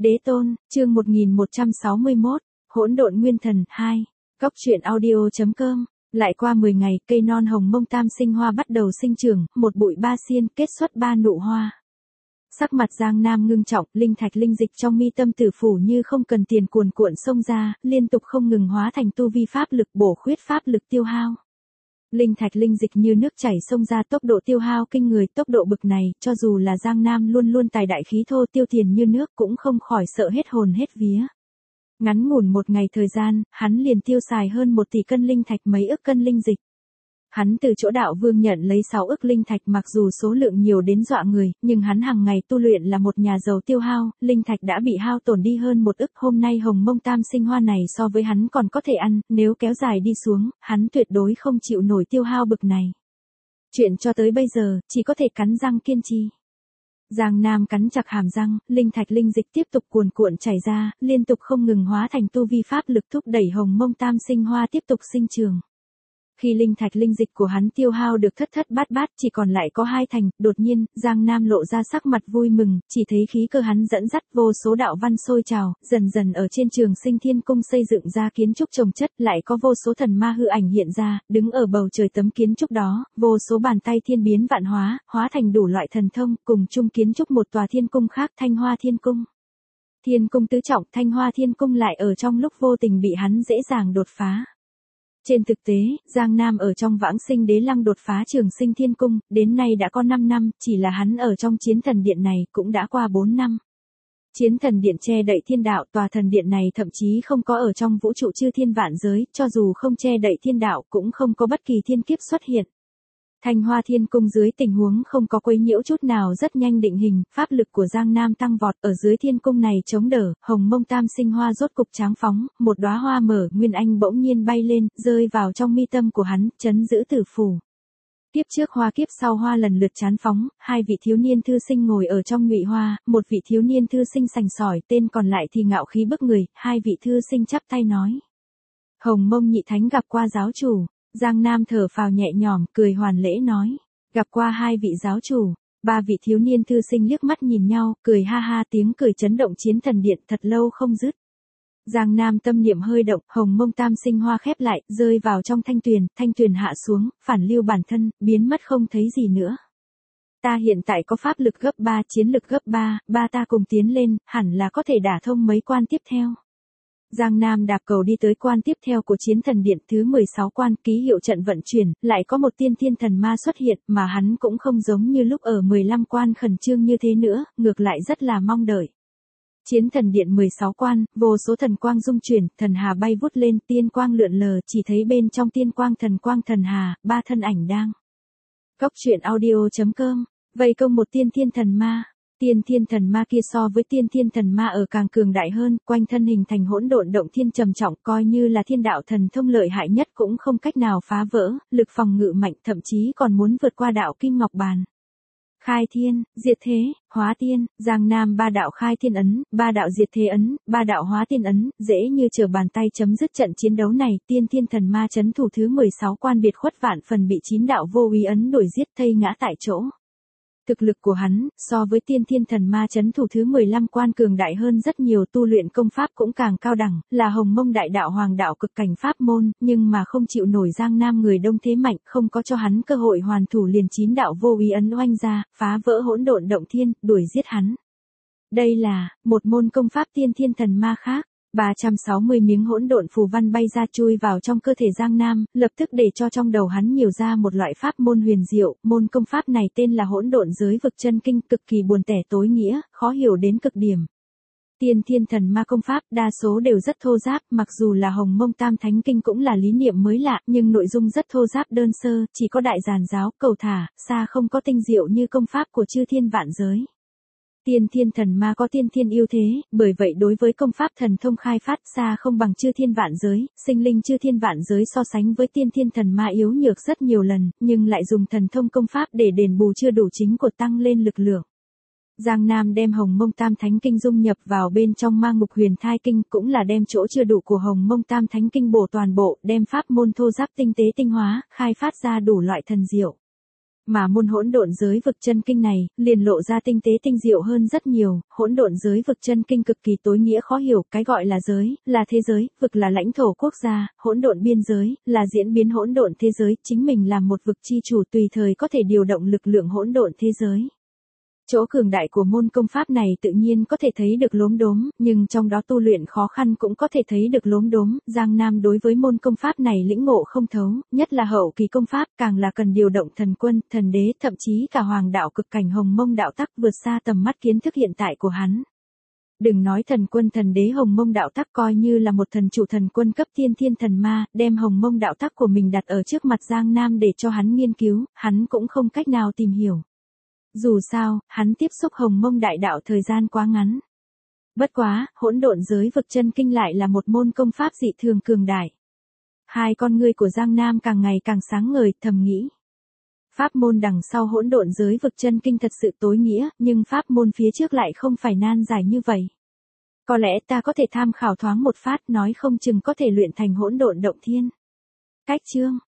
Đế tôn, chương 1161, Hỗn độn nguyên thần 2. Góc truyện audio.com. Lại qua 10 ngày, cây non hồng mông tam sinh hoa bắt đầu sinh trưởng, một bụi ba xiên, kết xuất ba nụ hoa. Sắc mặt Giang Nam ngưng trọng, linh thạch linh dịch trong mi tâm tử phủ như không cần tiền cuồn cuộn xông ra, liên tục không ngừng hóa thành tu vi pháp lực bổ khuyết pháp lực tiêu hao. Linh thạch linh dịch như nước chảy xông ra, tốc độ tiêu hao kinh người, tốc độ bực này, cho dù là Giang Nam luôn luôn tài đại khí thô tiêu tiền như nước cũng không khỏi sợ hết hồn hết vía. Ngắn ngủn một ngày thời gian, hắn liền tiêu xài hơn 1 tỷ cân linh thạch, mấy ức cân linh dịch. Hắn từ chỗ đạo vương nhận lấy 6 ức linh thạch, mặc dù số lượng nhiều đến dọa người, nhưng hắn hàng ngày tu luyện là một nhà giàu tiêu hao, linh thạch đã bị hao tổn đi hơn 1 ức. Hôm nay hồng mông tam sinh hoa này so với hắn còn có thể ăn, nếu kéo dài đi xuống, hắn tuyệt đối không chịu nổi tiêu hao bực này. Chuyện cho tới bây giờ, chỉ có thể cắn răng kiên trì. Giang Nam cắn chặt hàm răng, linh thạch linh dịch tiếp tục cuồn cuộn chảy ra, liên tục không ngừng hóa thành tu vi pháp lực thúc đẩy hồng mông tam sinh hoa tiếp tục sinh trường. Khi linh thạch linh dịch của hắn tiêu hao được thất thất bát bát, chỉ còn lại có 2 thành, đột nhiên, Giang Nam lộ ra sắc mặt vui mừng, chỉ thấy khí cơ hắn dẫn dắt vô số đạo văn sôi trào, dần dần ở trên Trường Sinh Thiên Cung xây dựng ra kiến trúc chồng chất, lại có vô số thần ma hư ảnh hiện ra, đứng ở bầu trời tấm kiến trúc đó, vô số bàn tay thiên biến vạn hóa, hóa thành đủ loại thần thông, cùng chung kiến trúc một tòa thiên cung khác, Thanh Hoa Thiên Cung. Thiên cung tứ trọng, Thanh Hoa Thiên Cung lại ở trong lúc vô tình bị hắn dễ dàng đột phá. Trên thực tế, Giang Nam ở trong vãng sinh đế lăng đột phá Trường Sinh Thiên Cung, đến nay đã có 5 năm, chỉ là hắn ở trong chiến thần điện này cũng đã qua 4 năm. Chiến thần điện che đậy thiên đạo, tòa thần điện này thậm chí không có ở trong vũ trụ chư thiên vạn giới, cho dù không che đậy thiên đạo cũng không có bất kỳ thiên kiếp xuất hiện. Thanh Hoa Thiên Cung dưới tình huống không có quấy nhiễu chút nào rất nhanh định hình, pháp lực của Giang Nam tăng vọt, ở dưới thiên cung này chống đỡ, hồng mông tam sinh hoa rốt cục tráng phóng, một đóa hoa mở, nguyên anh bỗng nhiên bay lên, rơi vào trong mi tâm của hắn, trấn giữ tử phủ. Kiếp trước hoa kiếp sau hoa lần lượt chán phóng, 2 vị thiếu niên thư sinh ngồi ở trong ngụy hoa, một vị thiếu niên thư sinh sành sỏi, tên còn lại thì ngạo khí bức người, 2 vị thư sinh chắp tay nói: Hồng mông nhị thánh gặp qua giáo chủ. Giang Nam thở phào nhẹ nhõm, cười hoàn lễ nói: gặp qua 2 vị giáo chủ. 3 vị thiếu niên thư sinh liếc mắt nhìn nhau, cười ha ha, tiếng cười chấn động chiến thần điện thật lâu không dứt. Giang Nam tâm niệm hơi động, hồng mông tam sinh hoa khép lại, rơi vào trong thanh tuyền hạ xuống, phản lưu bản thân, biến mất không thấy gì nữa. Ta hiện tại có pháp lực gấp 3, chiến lực gấp 3, ba ta cùng tiến lên, hẳn là có thể đả thông mấy quan tiếp theo. Giang Nam đạp cầu đi tới quan tiếp theo của chiến thần điện, thứ 16 quan, ký hiệu trận vận chuyển, lại có một tiên thiên thần ma xuất hiện, mà hắn cũng không giống như lúc ở 15 quan khẩn trương như thế nữa, ngược lại rất là mong đợi. Chiến thần điện 16 quan, vô số thần quang dung chuyển, thần hà bay vút lên, tiên quang lượn lờ, chỉ thấy bên trong tiên quang thần hà, 3 thân ảnh đang. Góc truyện audio.com, vây công một tiên thiên thần ma. Tiên thiên thần ma kia so với tiên thiên thần ma ở càng cường đại hơn, quanh thân hình thành hỗn độn động thiên trầm trọng, coi như là thiên đạo thần thông lợi hại nhất cũng không cách nào phá vỡ, lực phòng ngự mạnh, thậm chí còn muốn vượt qua đạo kim ngọc bàn. Khai thiên, diệt thế, hóa tiên, Giang Nam 3 đạo khai thiên ấn, 3 đạo diệt thế ấn, 3 đạo hóa tiên ấn, dễ như trở bàn tay chấm dứt trận chiến đấu này, tiên thiên thần ma trấn thủ thứ 16 quan biệt khuất vạn phần bị 9 đạo vô úy ấn đuổi giết thây ngã tại chỗ. Thực lực của hắn, so với tiên thiên thần ma trấn thủ thứ 15 quan cường đại hơn rất nhiều, tu luyện công pháp cũng càng cao đẳng, là hồng mông đại đạo hoàng đạo cực cảnh pháp môn, nhưng mà không chịu nổi Giang Nam người đông thế mạnh, không có cho hắn cơ hội hoàn thủ, liền 9 đạo vô úy ấn oanh ra, phá vỡ hỗn độn động thiên, đuổi giết hắn. Đây là một môn công pháp tiên thiên thần ma khác. 360 miếng hỗn độn phù văn bay ra chui vào trong cơ thể Giang Nam, lập tức để cho trong đầu hắn nhiều ra một loại pháp môn huyền diệu, môn công pháp này tên là hỗn độn giới vực chân kinh, cực kỳ buồn tẻ tối nghĩa, khó hiểu đến cực điểm. Tiên thiên thần ma công pháp đa số đều rất thô ráp, mặc dù là hồng mông tam thánh kinh cũng là lý niệm mới lạ, nhưng nội dung rất thô ráp đơn sơ, chỉ có đại giàn giáo, cầu thả, xa không có tinh diệu như công pháp của chư thiên vạn giới. Tiên thiên thần ma có tiên thiên ưu thế, bởi vậy đối với công pháp thần thông khai phát xa không bằng chư thiên vạn giới, sinh linh chư thiên vạn giới so sánh với tiên thiên thần ma yếu nhược rất nhiều lần, nhưng lại dùng thần thông công pháp để đền bù chưa đủ chính của tăng lên lực lượng. Giang Nam đem hồng mông tam thánh kinh dung nhập vào bên trong mang mục huyền thai kinh, cũng là đem chỗ chưa đủ của hồng mông tam thánh kinh bổ toàn bộ, đem pháp môn thô ráp tinh tế tinh hóa, khai phát ra đủ loại thần diệu. mà môn hỗn độn giới vực chân kinh này, liền lộ ra tinh tế tinh diệu hơn rất nhiều. Hỗn độn giới vực chân kinh cực kỳ tối nghĩa khó hiểu, cái gọi là giới, là thế giới, vực là lãnh thổ quốc gia, hỗn độn biên giới, là diễn biến hỗn độn thế giới, chính mình là một vực chi chủ tùy thời có thể điều động lực lượng hỗn độn thế giới. Chỗ cường đại của môn công pháp này tự nhiên có thể thấy được lốm đốm, nhưng trong đó tu luyện khó khăn cũng có thể thấy được lốm đốm. Giang Nam đối với môn công pháp này lĩnh ngộ không thấu, nhất là hậu kỳ công pháp, càng là cần điều động thần quân, thần đế, thậm chí cả hoàng đạo cực cảnh Hồng Mông đạo tắc vượt xa tầm mắt kiến thức hiện tại của hắn. Đừng nói thần quân thần đế Hồng Mông đạo tắc, coi như là một thần chủ thần quân cấp tiên thiên thần ma, đem Hồng Mông đạo tắc của mình đặt ở trước mặt Giang Nam để cho hắn nghiên cứu, hắn cũng không cách nào tìm hiểu. Dù sao, hắn tiếp xúc Hồng Mông đại đạo thời gian quá ngắn. Bất quá, hỗn độn giới vực chân kinh lại là một môn công pháp dị thường cường đại. Hai con ngươi của Giang Nam càng ngày càng sáng ngời, thầm nghĩ. Pháp môn đằng sau hỗn độn giới vực chân kinh thật sự tối nghĩa, nhưng pháp môn phía trước lại không phải nan giải như vậy. Có lẽ ta có thể tham khảo thoáng một phát, nói không chừng có thể luyện thành hỗn độn động thiên. Cách chương